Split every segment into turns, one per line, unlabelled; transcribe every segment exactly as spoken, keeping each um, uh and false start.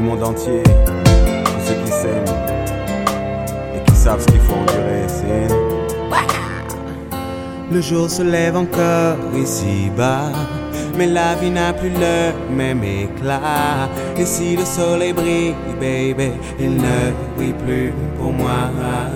monde entier, tous ceux qui s'aiment et qui savent ce qu'il faut endurer, c'est... Le jour se lève encore ici-bas, mais la vie n'a plus le même éclat. Et si le soleil brille, baby, il ne brille plus pour moi.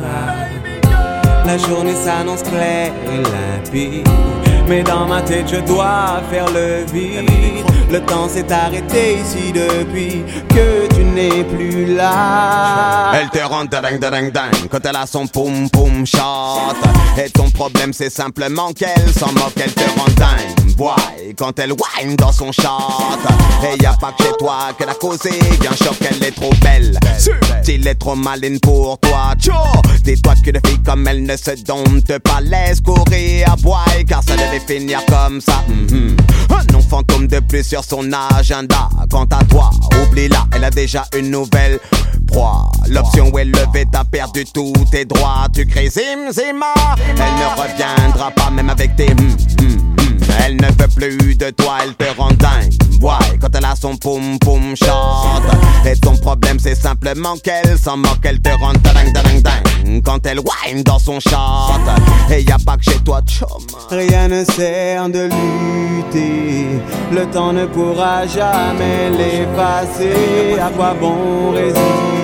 La journée s'annonce claire et limpide, mais dans ma tête je dois faire le vide. Le temps s'est arrêté ici depuis que tu n'es plus là.
Elle te rend dingue dingue dingue quand elle a son poum poum shot. Et ton problème c'est simplement qu'elle s'en moque, elle te rend dingue. Boy, quand elle whine dans son shot. Et y'a pas que chez toi qu'elle a causé un choc, elle est trop belle. Subtile est trop maline pour toi. Tcho, dis-toi qu'une fille comme elle ne se dompte pas, laisse courir à boy, car ça devait finir comme ça. Mm-hmm. Un nom fantôme de plus sur son agenda. Quant à toi, oublie-la, elle a déjà une nouvelle proie. L'option est levée, t'as perdu tous tes droits. Tu cries zim zima, elle ne reviendra pas même avec tes mm, mm, mm. Elle ne veut plus de toi, elle te rend dingue. Ouais, quand elle a son poum poum shot. Et ton problème c'est simplement qu'elle s'en moque, elle te rend dingue dingue dingue quand elle whine dans son shot. Et y'a pas que chez toi, chum.
Rien ne sert de lutter, le temps ne pourra jamais l'effacer. À quoi bon résister,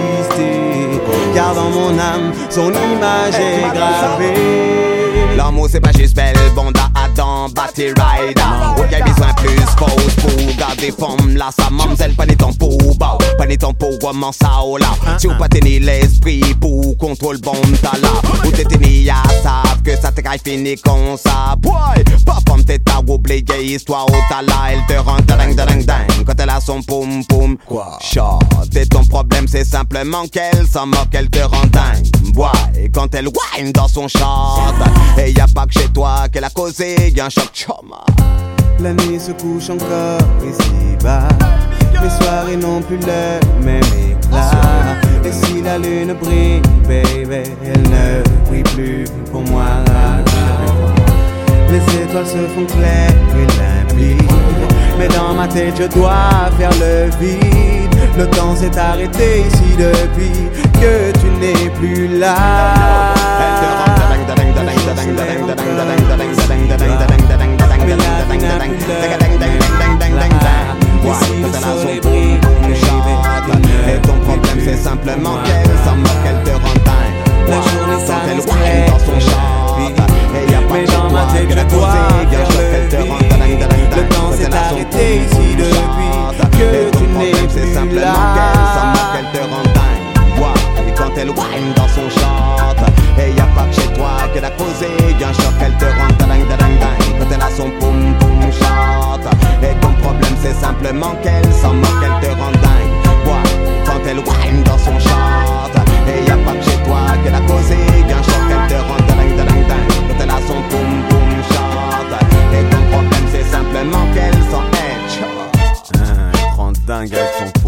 car dans mon âme son image est gravée.
L'amour c'est pas juste belle, bonda, Adam, Batty Rider. Ok, besoin plus fausse pour garder forme là, sa mamzelle, pas ni ton pour bas, pas ni ton pour comment ça oh là. Si ou pas tenir l'esprit pour contrôle bon t'as là. Ou t'es tenu à savent que ça te caille fini comme ça. Boy, pas comme t'es ta oublié histoire au t'as là. Elle te rend dingue dingue dingue quand elle a son poum poum shot. Et ton problème c'est simplement qu'elle s'en moque, elle te rend dingue. Boy, quand elle whine dans son shot. Et y'a pas que chez toi qu'elle a causé y'a un choc choma.
La nuit se couche encore ici-bas, les soirées n'ont plus le même éclat. Et si la lune brille, baby, elle ne brille plus pour moi. Les étoiles se font claires et limpides, mais dans ma tête je dois faire le vide. Le temps s'est arrêté ici depuis que tu n'es plus là.
Elle te rend dingue dingue dingue dingue dingue dingue dingue dingue dingue dingue dingue. Et ton problème c'est simplement qu'elle s'en moque, elle te rend dingue.
La journée
s'annonce claire dans son shot. Et y'a pas
mais
que
dans ma
toi
tête
qu'elle a
je dois
causé
faire
un choc, elle te
le
rend dingue dingue dingue.
Le temps s'est arrêté ici depuis que tu n'es
c'est
plus
simplement
là.
qu'elle s'en moque, elle te rend dingue. Ouais, et quand elle whine dans son shot. Et y'a pas que chez toi qu'elle a causé un choc, elle te rend dingue dingue dingue quand elle a son poum poum shot. Et ton problème c'est simplement qu'elle s'en moque, elle te rend dingue. Ouais, quand elle whine dans son shot. Et y'a pas que chez toi qu'elle a causé un choc, elle te rend dingue dingue dingue quand elle a son poum poum shot. Et ton problème c'est simplement qu'elle s'en est.
Ah, elle te rend dingue avec son